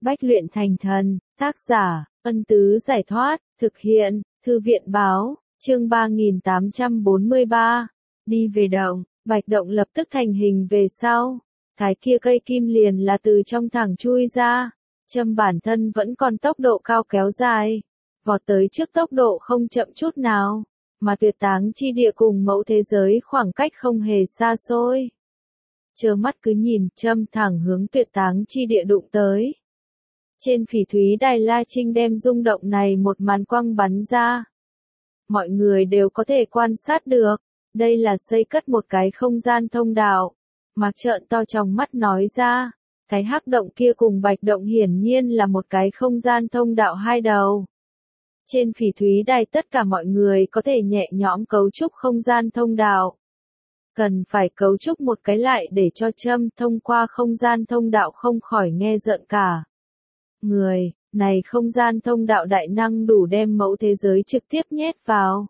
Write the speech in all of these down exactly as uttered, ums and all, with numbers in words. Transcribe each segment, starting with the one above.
Bách luyện thành thần, tác giả, Ân Tứ Giải Thoát, thực hiện, Thư viện Báo, chương ba nghìn tám trăm bốn mươi ba. Đi về động, bạch động lập tức thành hình về sau. Cái kia cây kim liền là từ trong thẳng chui ra. Châm bản thân vẫn còn tốc độ cao kéo dài. Vọt tới trước tốc độ không chậm chút nào. Mà tuyệt táng chi địa cùng mẫu thế giới khoảng cách không hề xa xôi. Chớ mắt cứ nhìn, châm thẳng hướng tuyệt táng chi địa đụng tới. Trên phỉ thúy đài La Trinh đem rung động này một màn quang bắn ra. Mọi người đều có thể quan sát được, đây là xây cất một cái không gian thông đạo. Mạc trợn to trong mắt nói ra, cái hắc động kia cùng bạch động hiển nhiên là một cái không gian thông đạo hai đầu. Trên phỉ thúy đài tất cả mọi người có thể nhẹ nhõm cấu trúc không gian thông đạo. Cần phải cấu trúc một cái lại để cho châm thông qua không gian thông đạo không khỏi nghe rợn cả người, này không gian thông đạo đại năng đủ đem mẫu thế giới trực tiếp nhét vào.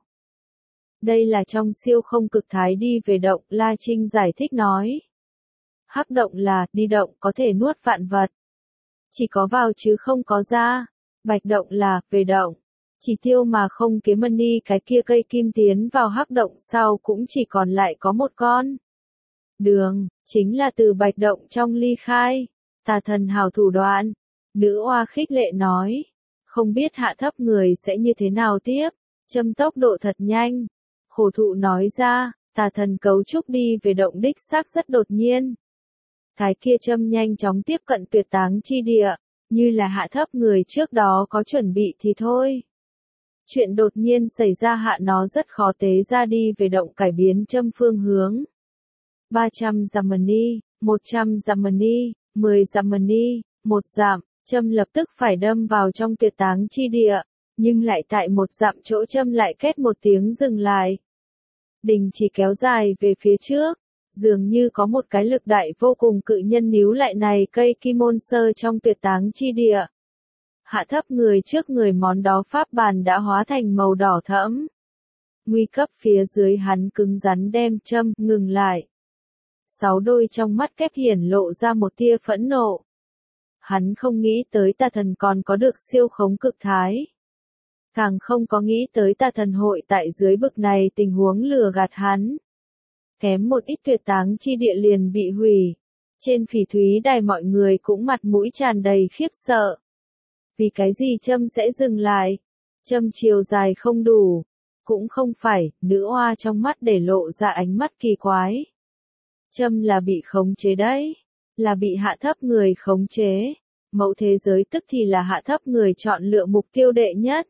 Đây là trong siêu không cực thái đi về động, La Trinh giải thích nói. Hắc động là, đi động có thể nuốt vạn vật. Chỉ có vào chứ không có ra. Bạch động là, về động. Chỉ tiêu mà không kế money cái kia cây kim tiến vào hắc động sau cũng chỉ còn lại có một con. Đường, chính là từ bạch động trong ly khai. Tà thần hào thủ đoạn. Nữ oa khích lệ nói. Không biết hạ thấp người sẽ như thế nào tiếp. Châm tốc độ thật nhanh. Khổ thụ nói ra, tà thần cấu trúc đi về động đích xác rất đột nhiên. Cái kia châm nhanh chóng tiếp cận tuyệt táng chi địa, như là hạ thấp người trước đó có chuẩn bị thì thôi. Chuyện đột nhiên xảy ra hạ nó rất khó tế ra đi về động cải biến châm phương hướng. ba trăm Germany, một trăm Germany, mười Germany, một dặm, châm lập tức phải đâm vào trong tuyệt táng chi địa, nhưng lại tại một dặm chỗ châm lại kết một tiếng dừng lại. Đình chỉ kéo dài về phía trước, dường như có một cái lực đại vô cùng cự nhân níu lại này cây kim môn sơ trong tuyệt táng chi địa. Hạ thấp người trước người món đó pháp bàn đã hóa thành màu đỏ thẫm. Nguy cấp phía dưới hắn cứng rắn đem châm ngừng lại. Sáu đôi trong mắt kép hiển lộ ra một tia phẫn nộ. Hắn không nghĩ tới tà thần còn có được siêu khống cực thái. Càng không có nghĩ tới tà thần hội tại dưới bực này tình huống lừa gạt hắn. Kém một ít tuyệt táng chi địa liền bị hủy. Trên phỉ thúy đài mọi người cũng mặt mũi tràn đầy khiếp sợ. Vì cái gì châm sẽ dừng lại? Châm chiều dài không đủ. Cũng không phải, nữ oa trong mắt để lộ ra ánh mắt kỳ quái. Châm là bị khống chế đấy. Là bị hạ thấp người khống chế. Mẫu thế giới tức thì là hạ thấp người chọn lựa mục tiêu đệ nhất.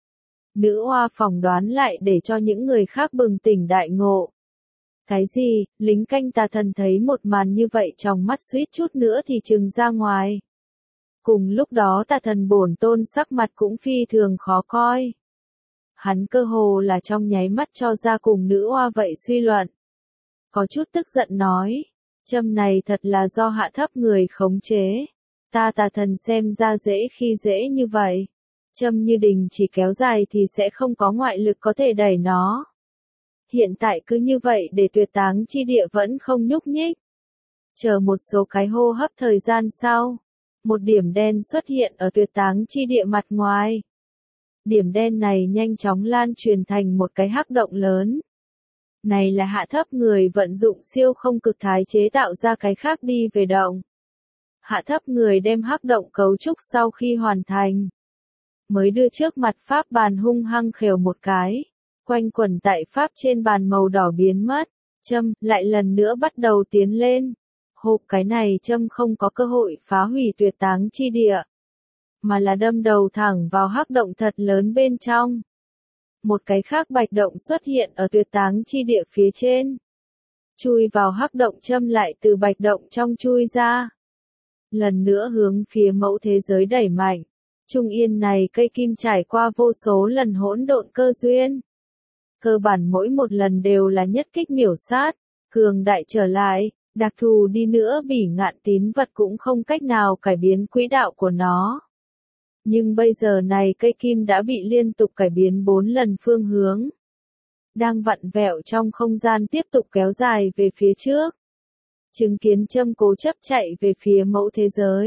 Nữ oa phỏng đoán lại để cho những người khác bừng tỉnh đại ngộ. Cái gì, lính canh tà thần thấy một màn như vậy trong mắt suýt chút nữa thì trừng ra ngoài. Cùng lúc đó tà thần bổn tôn sắc mặt cũng phi thường khó coi. Hắn cơ hồ là trong nháy mắt cho ra cùng nữ oa vậy suy luận. Có chút tức giận nói, châm này thật là do hạ thấp người khống chế. Ta tà thần xem ra dễ khi dễ như vậy. Châm như đình chỉ kéo dài thì sẽ không có ngoại lực có thể đẩy nó. Hiện tại cứ như vậy để tuyệt táng chi địa vẫn không nhúc nhích. Chờ một số cái hô hấp thời gian sau. Một điểm đen xuất hiện ở tuyệt táng chi địa mặt ngoài. Điểm đen này nhanh chóng lan truyền thành một cái hắc động lớn. Này là hạ thấp người vận dụng siêu không cực thái chế tạo ra cái khác đi về động. Hạ thấp người đem hắc động cấu trúc sau khi hoàn thành. Mới đưa trước mặt pháp bàn hung hăng khều một cái. Quanh quẩn tại pháp trên bàn màu đỏ biến mất. Châm lại lần nữa bắt đầu tiến lên. Hộp cái này châm không có cơ hội phá hủy tuyệt táng chi địa. Mà là đâm đầu thẳng vào hắc động thật lớn bên trong. Một cái khác bạch động xuất hiện ở tuyệt táng chi địa phía trên. Chui vào hắc động châm lại từ bạch động trong chui ra. Lần nữa hướng phía mẫu thế giới đẩy mạnh. Trung yên này cây kim trải qua vô số lần hỗn độn cơ duyên. Cơ bản mỗi một lần đều là nhất kích miểu sát, cường đại trở lại, đặc thù đi nữa bỉ ngạn tín vật cũng không cách nào cải biến quỹ đạo của nó. Nhưng bây giờ này cây kim đã bị liên tục cải biến bốn lần phương hướng. Đang vặn vẹo trong không gian tiếp tục kéo dài về phía trước. Chứng kiến châm cố chấp chạy về phía mẫu thế giới.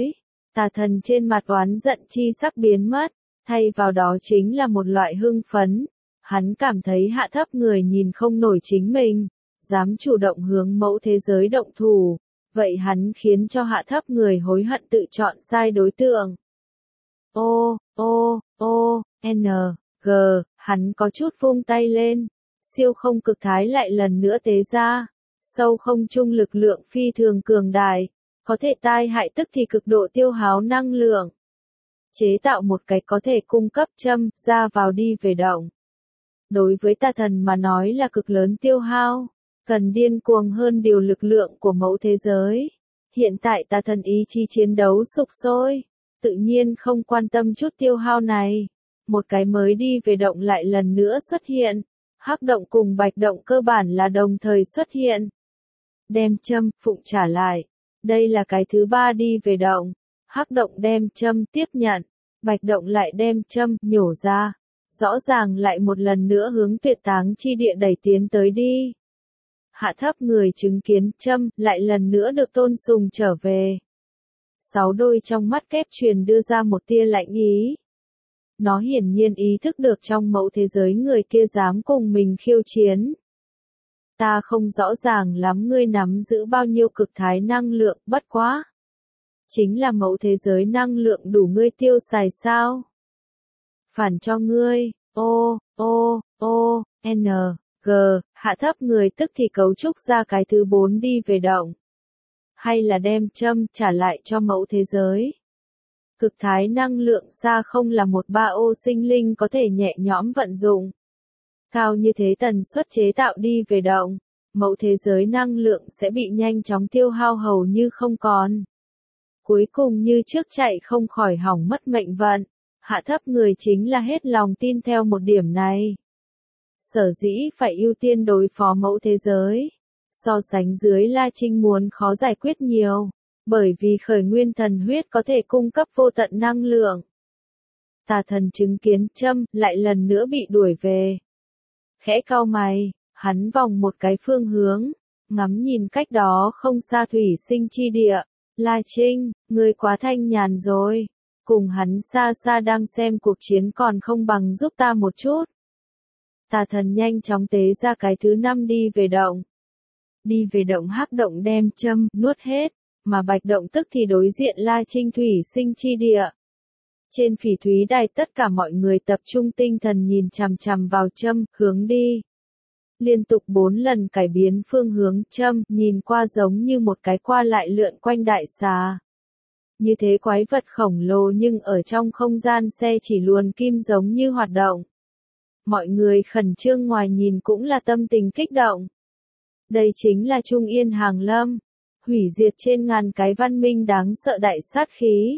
Tà thần trên mặt oán giận chi sắc biến mất, thay vào đó chính là một loại hưng phấn. Hắn cảm thấy hạ thấp người nhìn không nổi chính mình, dám chủ động hướng mẫu thế giới động thủ. Vậy hắn khiến cho hạ thấp người hối hận tự chọn sai đối tượng. O, O, O, N, G, hắn có chút vung tay lên. Siêu không cực thái lại lần nữa tế ra. Sâu không trung lực lượng phi thường cường đại, có thể tai hại tức thì cực độ tiêu hao năng lượng. Chế tạo một cái có thể cung cấp châm, ra vào đi về động. Đối với tà thần mà nói là cực lớn tiêu hao, cần điên cuồng hơn điều lực lượng của mẫu thế giới. Hiện tại tà thần ý chí chiến đấu sục sôi, tự nhiên không quan tâm chút tiêu hao này. Một cái mới đi về động lại lần nữa xuất hiện. Hắc động cùng bạch động cơ bản là đồng thời xuất hiện. Đem châm, phụng trả lại. Đây là cái thứ ba đi về động. Hắc động đem châm tiếp nhận. Bạch động lại đem châm, nhổ ra. Rõ ràng lại một lần nữa hướng tuyệt táng chi địa đẩy tiến tới đi. Hạ thấp người chứng kiến châm, lại lần nữa được tôn sùng trở về. Sáu đôi trong mắt kép truyền đưa ra một tia lạnh ý. Nó hiển nhiên ý thức được trong mẫu thế giới người kia dám cùng mình khiêu chiến. Ta không rõ ràng lắm ngươi nắm giữ bao nhiêu cực thái năng lượng, bất quá. Chính là mẫu thế giới năng lượng đủ ngươi tiêu xài sao? Phản cho ngươi, O, O, O, N, G, hạ thấp người tức thì cấu trúc ra cái thứ bốn đi về động. Hay là đem châm trả lại cho mẫu thế giới. Cực thái năng lượng xa không là một ba ô sinh linh có thể nhẹ nhõm vận dụng. Cao như thế tần suất chế tạo đi về động, mẫu thế giới năng lượng sẽ bị nhanh chóng tiêu hao hầu như không còn. Cuối cùng như trước chạy không khỏi hỏng mất mệnh vận, hạ thấp người chính là hết lòng tin theo một điểm này. Sở dĩ phải ưu tiên đối phó mẫu thế giới, so sánh dưới La Trinh muốn khó giải quyết nhiều. Bởi vì khởi nguyên thần huyết có thể cung cấp vô tận năng lượng. Tà thần chứng kiến châm, lại lần nữa bị đuổi về. Khẽ cau mày, hắn vòng một cái phương hướng, ngắm nhìn cách đó không xa thủy sinh chi địa. La Trinh, ngươi quá thanh nhàn rồi. Cùng hắn xa xa đang xem cuộc chiến còn không bằng giúp ta một chút. Tà thần nhanh chóng tế ra cái thứ năm đi về động. Đi về động hắc động đem châm, nuốt hết. Mà bạch động tức thì đối diện La Trinh thủy sinh chi địa. Trên phỉ thúy đài tất cả mọi người tập trung tinh thần nhìn chằm chằm vào châm, hướng đi. Liên tục bốn lần cải biến phương hướng châm, nhìn qua giống như một cái qua lại lượn quanh đại xà. Như thế quái vật khổng lồ nhưng ở trong không gian xe chỉ luồn kim giống như hoạt động. Mọi người khẩn trương ngoài nhìn cũng là tâm tình kích động. Đây chính là Trung Yên Hàng Lâm. Hủy diệt trên ngàn cái văn minh đáng sợ đại sát khí.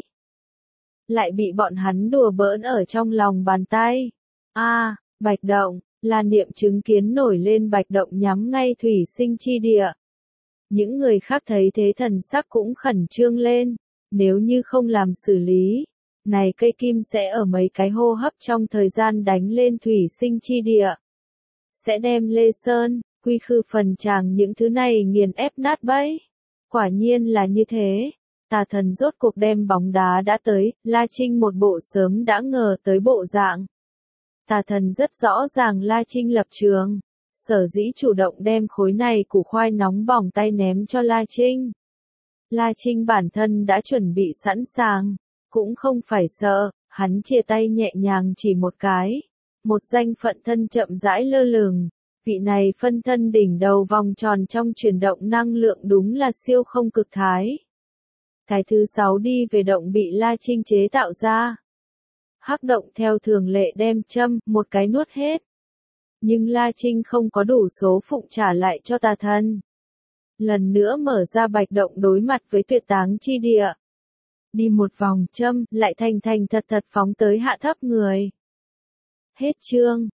Lại bị bọn hắn đùa bỡn ở trong lòng bàn tay. A, à, bạch động, là niệm chứng kiến nổi lên bạch động nhắm ngay thủy sinh chi địa. Những người khác thấy thế thần sắc cũng khẩn trương lên. Nếu như không làm xử lý, này cây kim sẽ ở mấy cái hô hấp trong thời gian đánh lên thủy sinh chi địa. Sẽ đem Lê Sơn, Quy Khư Phần Tràng những thứ này nghiền ép nát bấy. Quả nhiên là như thế. Tà thần rốt cuộc đem bóng đá đã tới, La Trinh một bộ sớm đã ngờ tới bộ dạng. Tà thần rất rõ ràng La Trinh lập trường. Sở dĩ chủ động đem khối này củ khoai nóng bỏng tay ném cho La Trinh. La Trinh bản thân đã chuẩn bị sẵn sàng. Cũng không phải sợ, hắn chia tay nhẹ nhàng chỉ một cái. Một danh phận thân chậm rãi lơ lửng. Vị này phân thân đỉnh đầu vòng tròn trong chuyển động năng lượng đúng là siêu không cực thái. Cái thứ sáu đi về động bị La Trinh chế tạo ra. Hắc động theo thường lệ đem châm, một cái nuốt hết. Nhưng La Trinh không có đủ số phụng trả lại cho tà thần. Lần nữa mở ra bạch động đối mặt với tuyệt táng chi địa. Đi một vòng châm, lại thành thành thật thật phóng tới hạ thấp người. Hết chương.